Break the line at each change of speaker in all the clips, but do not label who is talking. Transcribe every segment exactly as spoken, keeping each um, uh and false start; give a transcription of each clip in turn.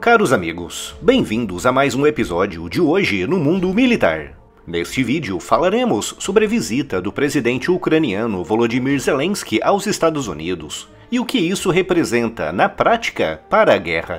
Caros amigos, bem-vindos a mais um episódio de Hoje no Mundo Militar. Neste vídeo falaremos sobre a visita do presidente ucraniano Volodymyr Zelensky aos Estados Unidos e o que isso representa na prática para a guerra.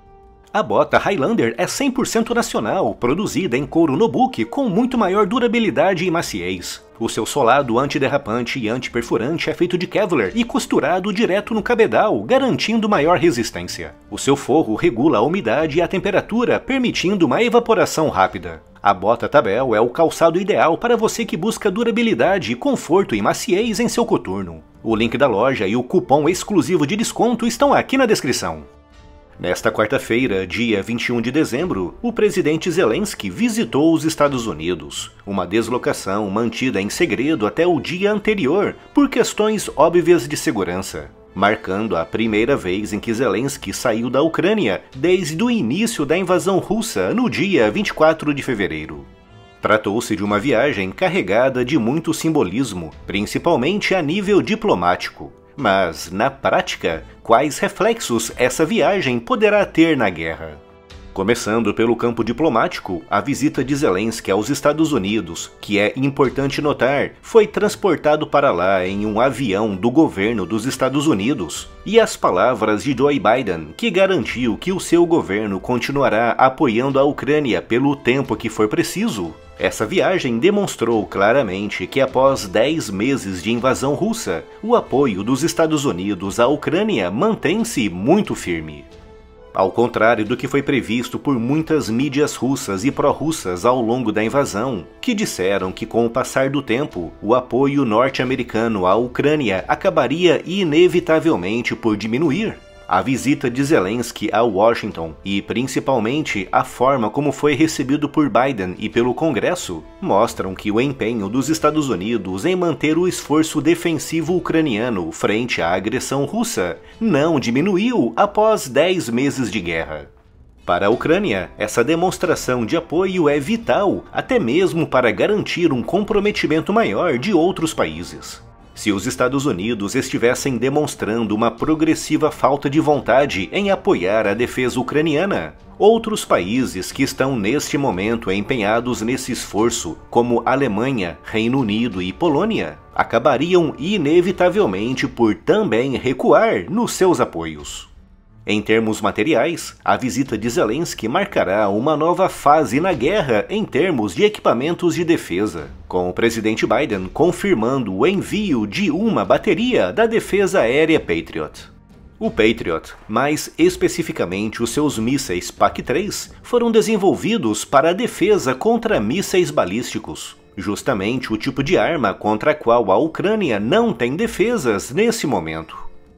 A bota Highlander é cem por cento nacional, produzida em couro Nobuki com muito maior durabilidade e maciez. O seu solado antiderrapante e antiperfurante é feito de Kevlar e costurado direto no cabedal, garantindo maior resistência. O seu forro regula a umidade e a temperatura, permitindo uma evaporação rápida. A bota Tabel é o calçado ideal para você que busca durabilidade, conforto e maciez em seu coturno. O link da loja e o cupom exclusivo de desconto estão aqui na descrição. Nesta quarta-feira, dia vinte e um de dezembro, o presidente Zelensky visitou os Estados Unidos, uma deslocação mantida em segredo até o dia anterior por questões óbvias de segurança, marcando a primeira vez em que Zelensky saiu da Ucrânia desde o início da invasão russa no dia vinte e quatro de fevereiro. Tratou-se de uma viagem carregada de muito simbolismo, principalmente a nível diplomático. Mas, na prática, quais reflexos essa viagem poderá ter na guerra? Começando pelo campo diplomático, a visita de Zelensky aos Estados Unidos, que é importante notar, foi transportado para lá em um avião do governo dos Estados Unidos, e as palavras de Joe Biden, que garantiu que o seu governo continuará apoiando a Ucrânia pelo tempo que for preciso. Essa viagem demonstrou claramente que após dez meses de invasão russa, o apoio dos Estados Unidos à Ucrânia mantém-se muito firme. Ao contrário do que foi previsto por muitas mídias russas e pró-russas ao longo da invasão, que disseram que com o passar do tempo, o apoio norte-americano à Ucrânia acabaria inevitavelmente por diminuir, a visita de Zelensky a Washington e, principalmente, a forma como foi recebido por Biden e pelo Congresso, mostram que o empenho dos Estados Unidos em manter o esforço defensivo ucraniano frente à agressão russa não diminuiu após dez meses de guerra. Para a Ucrânia, essa demonstração de apoio é vital, até mesmo para garantir um comprometimento maior de outros países. Se os Estados Unidos estivessem demonstrando uma progressiva falta de vontade em apoiar a defesa ucraniana, outros países que estão neste momento empenhados nesse esforço, como Alemanha, Reino Unido e Polônia, acabariam inevitavelmente por também recuar nos seus apoios. Em termos materiais, a visita de Zelensky marcará uma nova fase na guerra em termos de equipamentos de defesa, com o presidente Biden confirmando o envio de uma bateria da defesa aérea Patriot. O Patriot, mais especificamente os seus mísseis P A C três, foram desenvolvidos para a defesa contra mísseis balísticos, justamente o tipo de arma contra a qual a Ucrânia não tem defesas nesse momento.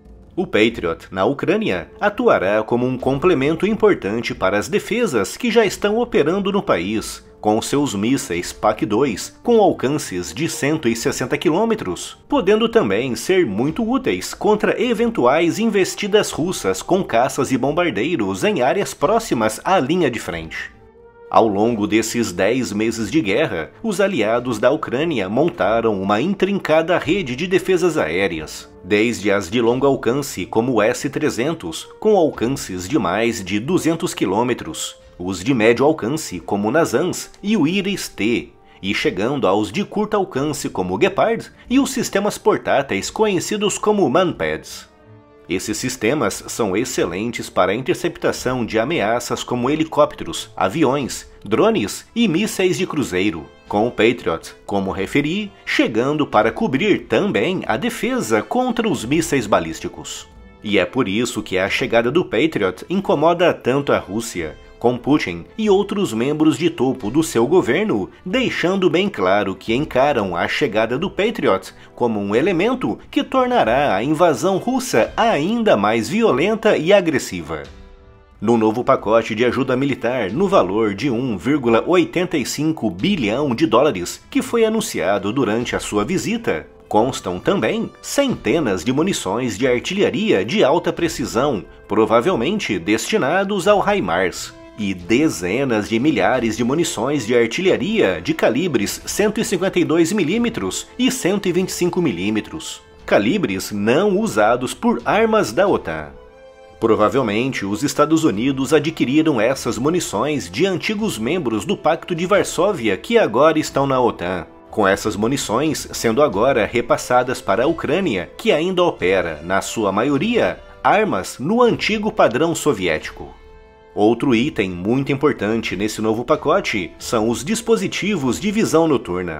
O Patriot, na Ucrânia, atuará como um complemento importante para as defesas que já estão operando no país, com seus mísseis P A C dois com alcances de cento e sessenta quilômetros, podendo também ser muito úteis contra eventuais investidas russas com caças e bombardeiros em áreas próximas à linha de frente. Ao longo desses dez meses de guerra, os aliados da Ucrânia montaram uma intrincada rede de defesas aéreas, desde as de longo alcance como o S trezentos, com alcances de mais de duzentos quilômetros, os de médio alcance como o Nasams e o Iris-T, e chegando aos de curto alcance como o Gepard e os sistemas portáteis conhecidos como Manpads. Esses sistemas são excelentes para a interceptação de ameaças como helicópteros, aviões, drones e mísseis de cruzeiro, com o Patriot, como referi, chegando para cobrir também a defesa contra os mísseis balísticos. E é por isso que a chegada do Patriot incomoda tanto a Rússia, com Putin e outros membros de topo do seu governo, deixando bem claro que encaram a chegada do Patriot como um elemento que tornará a invasão russa ainda mais violenta e agressiva. No novo pacote de ajuda militar no valor de um vírgula oitenta e cinco bilhão de dólares que foi anunciado durante a sua visita, constam também centenas de munições de artilharia de alta precisão, provavelmente destinados ao HIMARS, e dezenas de milhares de munições de artilharia de calibres cento e cinquenta e dois milímetros e cento e vinte e cinco milímetros, calibres não usados por armas da OTAN. Provavelmente, os Estados Unidos adquiriram essas munições de antigos membros do Pacto de Varsóvia que agora estão na OTAN, com essas munições sendo agora repassadas para a Ucrânia, que ainda opera, na sua maioria, armas no antigo padrão soviético. Outro item muito importante nesse novo pacote são os dispositivos de visão noturna.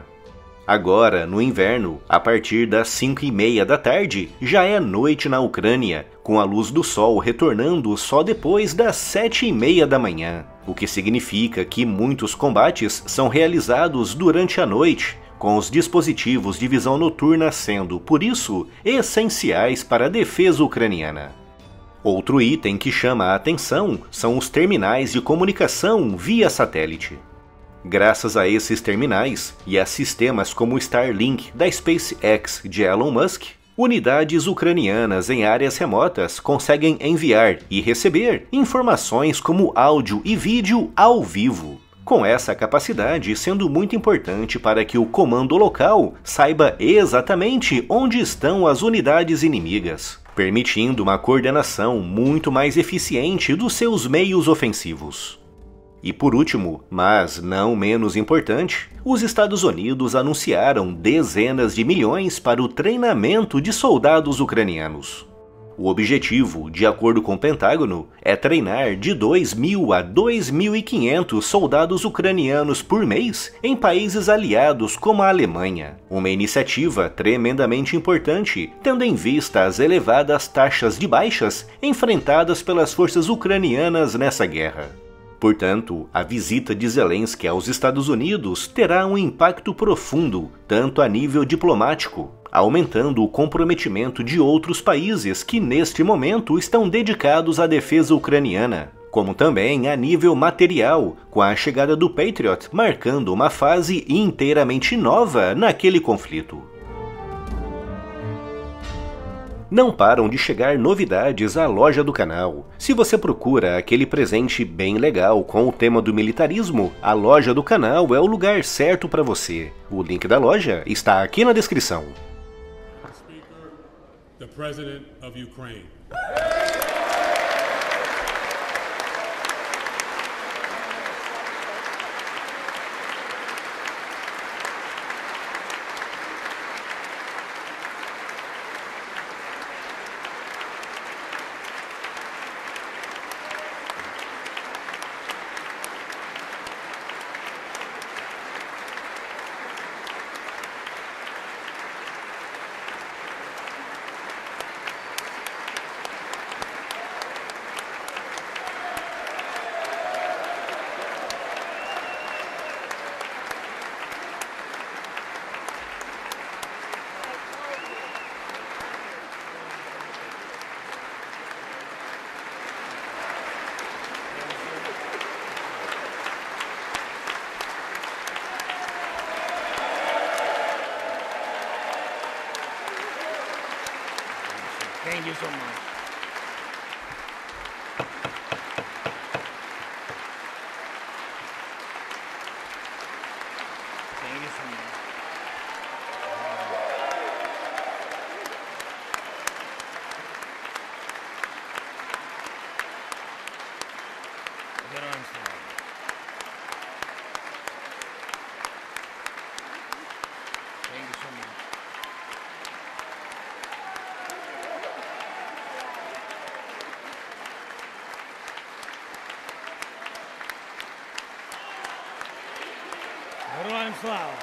Agora, no inverno, a partir das cinco e meia da tarde, já é noite na Ucrânia, com a luz do sol retornando só depois das sete e meia da manhã, o que significa que muitos combates são realizados durante a noite, com os dispositivos de visão noturna sendo, por isso, essenciais para a defesa ucraniana. Outro item que chama a atenção são os terminais de comunicação via satélite. Graças a esses terminais e a sistemas como o Starlink da SpaceX de Elon Musk, unidades ucranianas em áreas remotas conseguem enviar e receber informações como áudio e vídeo ao vivo, com essa capacidade sendo muito importante para que o comando local saiba exatamente onde estão as unidades inimigas, permitindo uma coordenação muito mais eficiente dos seus meios ofensivos. E por último, mas não menos importante, os Estados Unidos anunciaram dezenas de milhões para o treinamento de soldados ucranianos. O objetivo, de acordo com o Pentágono, é treinar de dois mil a dois mil e quinhentos soldados ucranianos por mês em países aliados como a Alemanha. Uma iniciativa tremendamente importante, tendo em vista as elevadas taxas de baixas enfrentadas pelas forças ucranianas nessa guerra. Portanto, a visita de Zelensky aos Estados Unidos terá um impacto profundo, tanto a nível diplomático, aumentando o comprometimento de outros países que neste momento estão dedicados à defesa ucraniana, como também a nível material, com a chegada do Patriot marcando uma fase inteiramente nova naquele conflito. Não param de chegar novidades à loja do canal. Se você procura aquele presente bem legal com o tema do militarismo, a loja do canal é o lugar certo para você. O link da loja está aqui na descrição.
Speaker, the President of Ukraine.
Thank you so much. Thank you so much. Get on slide. Thank you so much. Героям слава!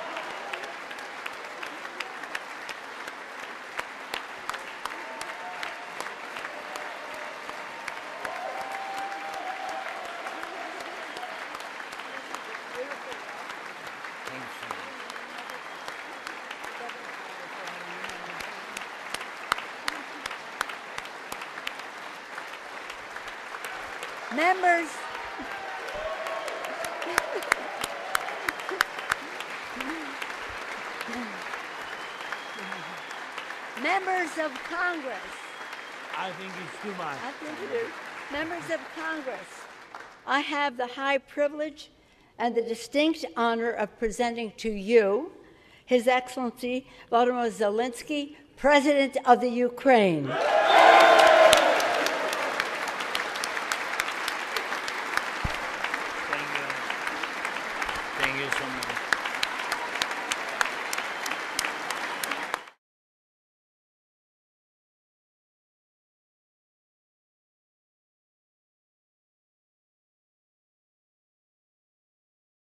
Members, members of Congress,
I think it's too much.
I think it is. Members of Congress, I have the high privilege and the distinct honor of presenting to you His Excellency Volodymyr Zelensky, President of the Ukraine.
Thank you so much.